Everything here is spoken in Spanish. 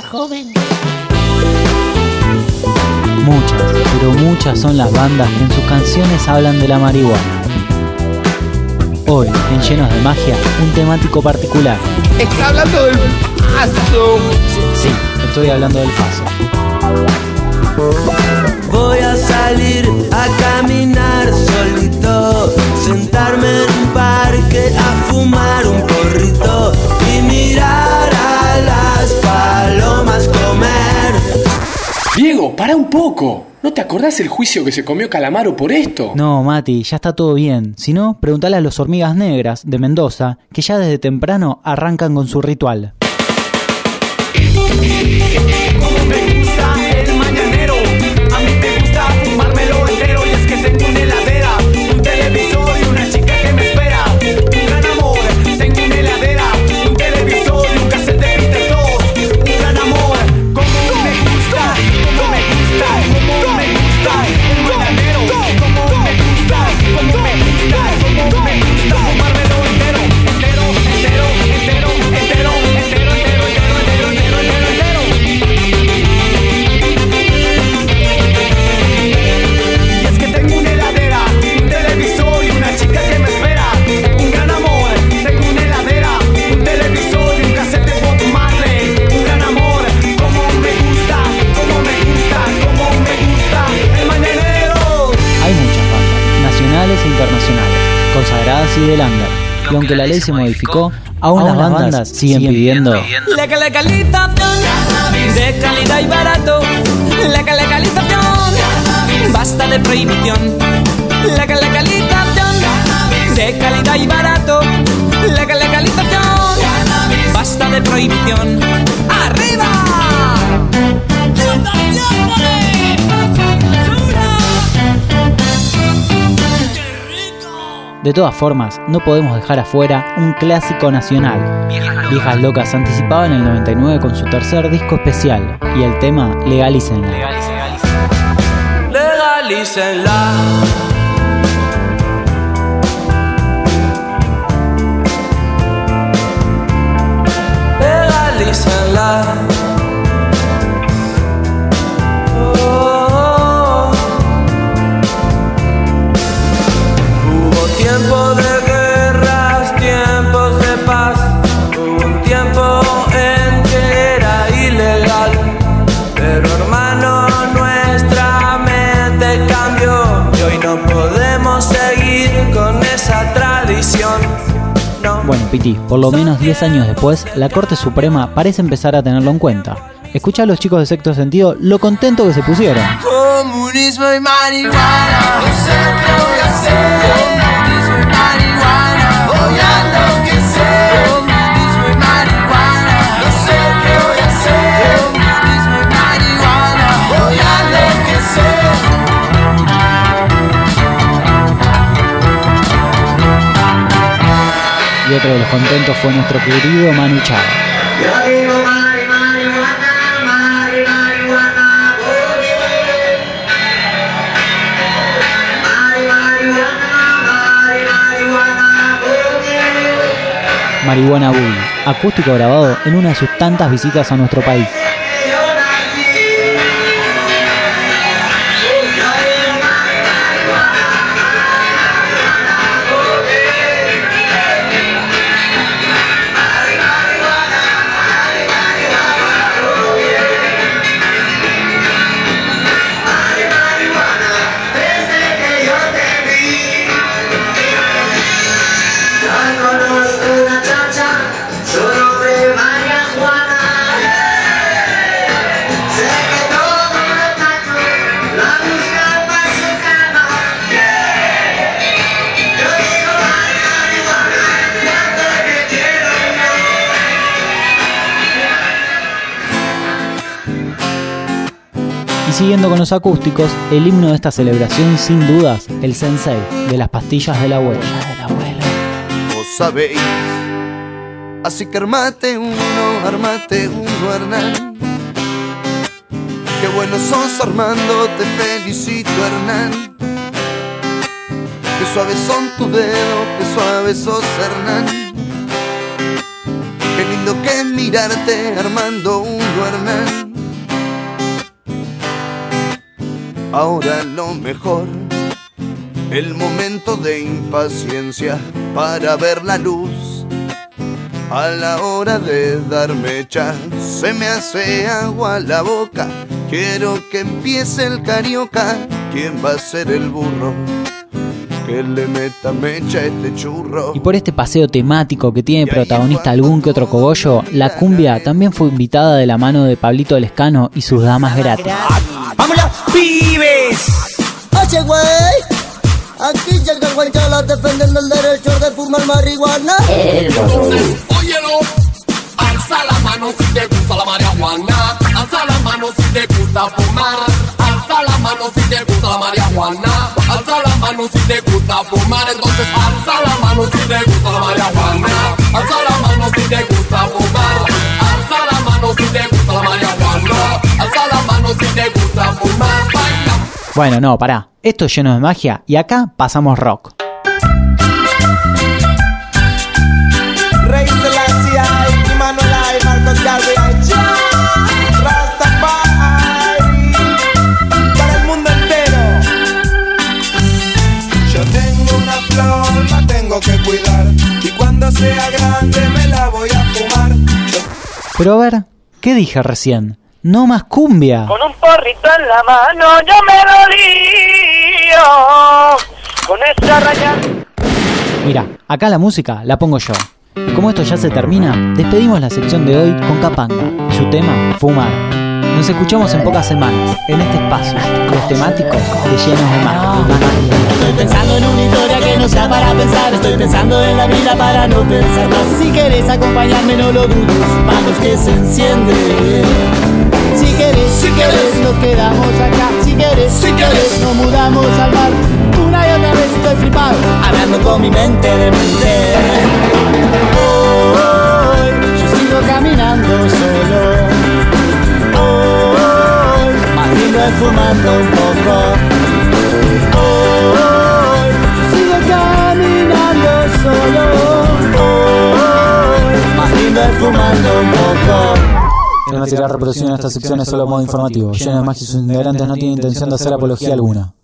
joven. Muchas, pero muchas son las bandas que en sus canciones hablan de la marihuana. Hoy, en Llenos de Magia, un temático particular. Está hablando del paso. Sí, estoy hablando del paso. Voy a salir a caminar solito, sentarme en un parque a fumar un porrito y mirar a las palomas comer. Diego, para un poco. ¿No te acordás el juicio que se comió Calamaro por esto? No, Mati, ya está todo bien. Si no, preguntale a los Hormigas Negras de Mendoza, que ya desde temprano arrancan con su ritual. Como me gusta el mañanero, a mí me gusta fumármelo entero. Y es que tengo una heladera, un televisor y una chica que me espera. Un gran amor, tengo una heladera, un televisor y un cassette de Peter Tosh. Un gran amor, como me gusta, como me gusta, como me gusta el mañanero. Como me gusta, como me gusta, como me gusta fumármelo entero, entero, entero, entero, entero, entero, entero, entero, entero, entero, entero. Y es que tengo una heladera, un televisor y una chica que me espera. Un gran amor, tengo una heladera, un televisor y un cassette de Bob Marley. Un gran amor, como me gusta, como me gusta, como me gusta el mañanero. Hay muchas bandas, nacionales e internacionales, consagradas y del under. Y aunque la ley se modificó, aún las bandas siguen pidiendo La legalización de calidad y barato. La legalización, basta de prohibición. La legalización de calidad y barato. La legalización, basta de prohibición. ¡Arriba! De todas formas, no podemos dejar afuera un clásico nacional. Viejas Locas anticipaba en el 99 con su tercer disco especial y el tema Legalícenla. Legalícenla. Legalícenla. Tiempo de guerras, tiempos de paz. Hubo un tiempo en que era ilegal, pero hermano, nuestra mente cambió y hoy no podemos seguir con esa tradición. No. Bueno, Piti, por lo menos 10 años después, la Corte Suprema parece empezar a tenerlo en cuenta. Escuchá a los chicos de Sexto Sentido lo contento que se pusieron. Comunismo y marihuana, no sé qué voy a hacer. Comunismo y marihuana, voy a enloquecer. Comunismo y marihuana, no sé qué voy a hacer. Comunismo y marihuana, voy a enloquecer. Y otro de los contentos fue nuestro querido Manu Chao. Marihuana Boogie, acústico grabado en una de sus tantas visitas a nuestro país. Y siguiendo con los acústicos, el himno de esta celebración sin dudas, el Sensei, de las pastillas del abuelo. Vos sabéis, así que armate uno, Hernán. Qué bueno sos, Armando, te felicito, Hernán. Qué suaves son tus dedos, qué suaves sos, Hernán. Qué lindo que que mirarte armando un Hernán. Ahora lo mejor, el momento de impaciencia para ver la luz. A la hora de darme mecha, se me hace agua la boca. Quiero que empiece el carioca. ¿Quién va a ser el burro que le meta mecha a este churro? Y por este paseo temático que tiene protagonista algún que otro cogollo, la cumbia también fue invitada de la mano de Pablito Lescano y sus damas gratis. ¡Vámonos, pibes! Oye, güey, aquí llega el guanchala defendiendo el derecho de fumar marihuana. Entonces, óyelo, alza la mano si te gusta la marihuana. Alza la mano si te gusta fumar. Alza la mano si te gusta la marihuana. Alza la mano si te gusta fumar. Entonces, alza la mano si te gusta la marihuana. Alza la mano si te gusta fumar. Alza la mano si te gusta la marihuana. Alza la mano si te gusta fumar. Baila. Bueno, no, pará. Esto es lleno de magia y acá pasamos rock. Rey Selassie, Manuel y Marcos Garvey, Rastafari, para el mundo entero. Yo tengo una flor, la tengo que cuidar, y cuando sea grande me la voy a fumar. Pero a ver, ¿qué dije recién? No más cumbia. Con un porrito en la mano yo me dolío con esa raya. Mira, acá la música la pongo yo. Y como esto ya se termina, despedimos la sección de hoy con Capanga y su tema, Fumar. Nos escuchamos en pocas semanas, en este espacio, los temáticos de Llenos de Magia. Estoy pensando en una historia que no sea para pensar. Estoy pensando en la vida para no pensar más. Si querés acompañarme no lo dudes, vamos que se enciende. Si querés nos quedamos acá. Si querés nos mudamos al mar. Una y otra vez estoy flipado, hablando con mi mente de mente. Hoy yo sigo caminando solo. Hoy más lindo es fumando un poco. Hoy yo sigo caminando solo. Hoy más lindo es fumando un poco. El material reproducido en esta sección es solo modo informativo. Lleno de Magia y sus integrantes no tienen intención de hacer apología alguna.